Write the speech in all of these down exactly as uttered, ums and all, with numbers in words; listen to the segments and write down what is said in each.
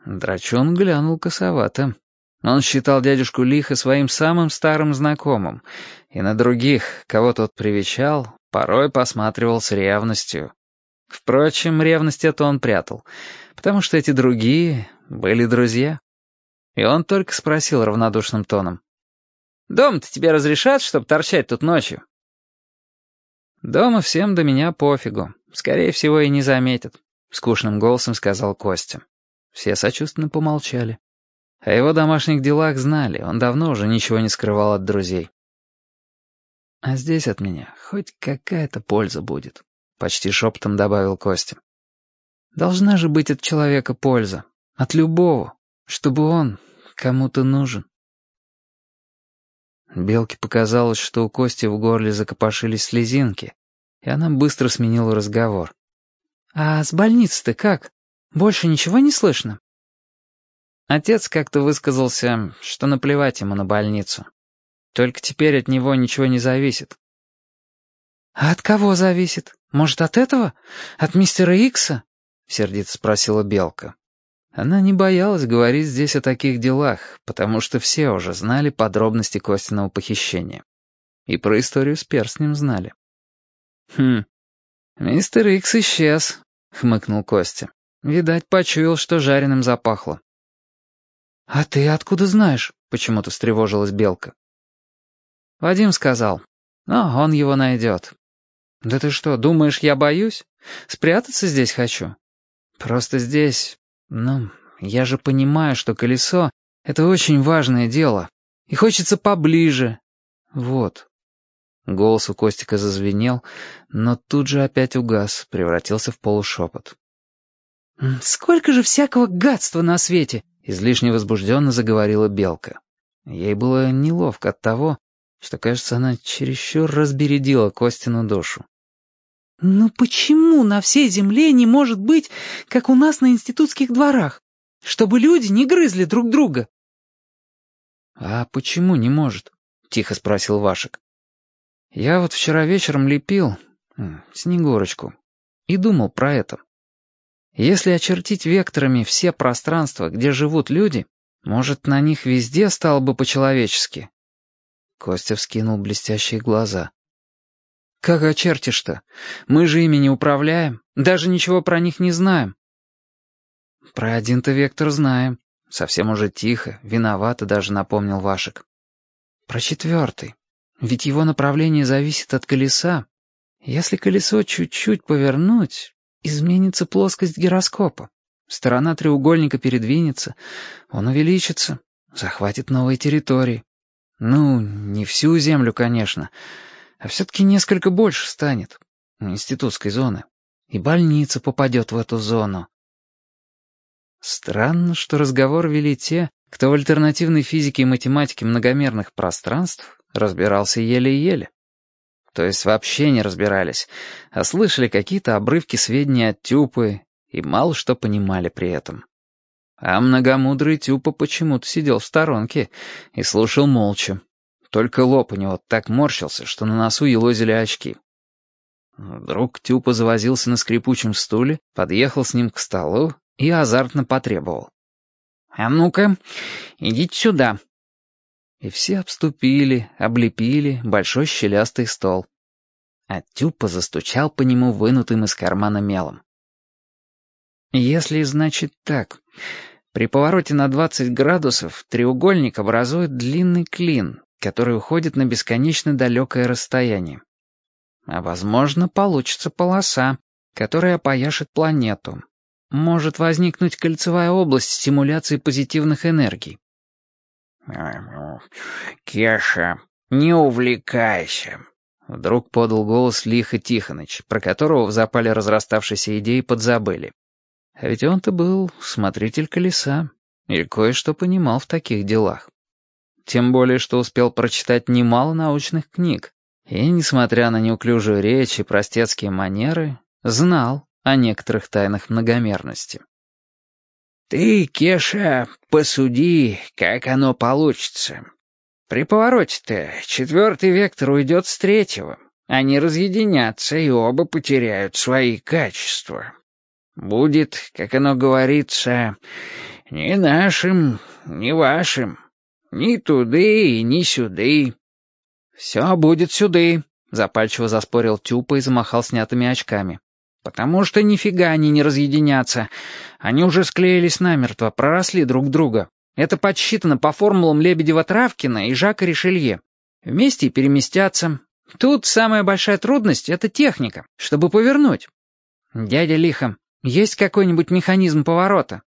Драчун глянул косовато. Он считал дядюшку Лиха своим самым старым знакомым, и на других, кого тот привечал, порой посматривал с ревностью. Впрочем, ревность эту он прятал, потому что эти другие были друзья. И он только спросил равнодушным тоном: «Дом-то тебе разрешат, чтоб торчать тут ночью?» «Дома всем до меня пофигу. Скорее всего, и не заметят», — скучным голосом сказал Костя. Все сочувственно помолчали. О его домашних делах знали, он давно уже ничего не скрывал от друзей. «А здесь от меня хоть какая-то польза будет», — почти шепотом добавил Костя. «Должна же быть от человека польза, от любого, чтобы он кому-то нужен». Белке показалось, что у Кости в горле закопошились слезинки, и она быстро сменила разговор. «А с больницей-то как? Больше ничего не слышно?» Отец как-то высказался, что наплевать ему на больницу. Только теперь от него ничего не зависит. «А от кого зависит? Может, от этого? От мистера Икса?» — сердито спросила Белка. Она не боялась говорить здесь о таких делах, потому что все уже знали подробности Костиного похищения. И про историю с перстнем знали. «Хм, мистер Икс исчез», — хмыкнул Костя. «Видать, почуял, что жареным запахло». «А ты откуда знаешь?» — почему-то встревожилась Белка. «Вадим сказал. Но он его найдет». «Да ты что, думаешь, я боюсь? Спрятаться здесь хочу? Просто здесь... Ну, я же понимаю, что колесо — это очень важное дело. И хочется поближе. Вот». Голос у Костика зазвенел, но тут же опять угас, превратился в полушепот. «Сколько же всякого гадства на свете!» — излишне возбужденно заговорила Белка. Ей было неловко от того, что, кажется, она чересчур разбередила Костину душу. «Ну почему на всей земле не может быть, как у нас на институтских дворах, чтобы люди не грызли друг друга?» «А почему не может?» — тихо спросил Вашек. «Я вот вчера вечером лепил Снегурочку и думал про это. Если очертить векторами все пространства, где живут люди, может, на них везде стало бы по-человечески?» Костя вскинул блестящие глаза. «Как очертишь-то? Мы же ими не управляем, даже ничего про них не знаем». «Про один-то вектор знаем», — совсем уже тихо, виновато даже напомнил Вашек. «Про четвертый. Ведь его направление зависит от колеса. Если колесо чуть-чуть повернуть, изменится плоскость гироскопа. Сторона треугольника передвинется, он увеличится, захватит новые территории. Ну, не всю Землю, конечно, а все-таки несколько больше станет институтской зоны, и больница попадет в эту зону». Странно, что разговор вели те, кто в альтернативной физике и математике многомерных пространств разбирался еле-еле. То есть вообще не разбирались, а слышали какие-то обрывки сведений от Тюпы и мало что понимали при этом. А многомудрый Тюпа почему-то сидел в сторонке и слушал молча. Только лоб у него так морщился, что на носу елозили очки. Вдруг Тюпа завозился на скрипучем стуле, подъехал с ним к столу и азартно потребовал: «А ну-ка, идите сюда». И все обступили, облепили большой щелястый стол. А Тюпа застучал по нему вынутым из кармана мелом. «Если, значит, так, при повороте на двадцать градусов треугольник образует длинный клин, который уходит на бесконечно далекое расстояние. А, возможно, получится полоса, которая опояшет планету. Может возникнуть кольцевая область стимуляции позитивных энергий». «Кеша, не увлекайся», — вдруг подал голос Лиха Тихоныч, про которого в запале разраставшейся идеи подзабыли. А ведь он-то был смотритель колеса и кое-что понимал в таких делах. Тем более, что успел прочитать немало научных книг, и, несмотря на неуклюжую речь и простецкие манеры, знал о некоторых тайнах многомерности. «Ты, Кеша, посуди, как оно получится. При повороте-то четвертый вектор уйдет с третьего. Они разъединятся, и оба потеряют свои качества. Будет, как оно говорится, «Ни нашим, ни вашим. Ни туды и ни сюды». «Все будет сюды», — запальчиво заспорил Тюпа и замахал снятыми очками. «Потому что нифига они не разъединятся. Они уже склеились намертво, проросли друг друга. Это подсчитано по формулам Лебедева-Травкина и Жака Ришелье. Вместе и переместятся. Тут самая большая трудность — это техника, чтобы повернуть. Дядя Лиха, есть какой-нибудь механизм поворота?»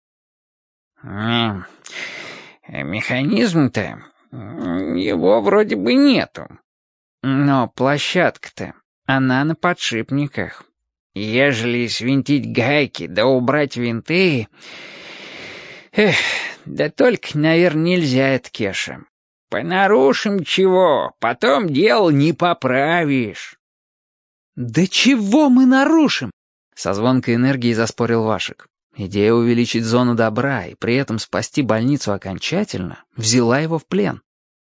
«М, «Механизм-то... его вроде бы нету. Но площадка-то, она на подшипниках. Ежели свинтить гайки да убрать винты... Эх, да только, наверное, нельзя это, Кеша. Понарушим чего, потом дело не поправишь». «Да чего мы нарушим?» — со звонкой энергией заспорил Вашек. Идея увеличить зону добра и при этом спасти больницу окончательно взяла его в плен.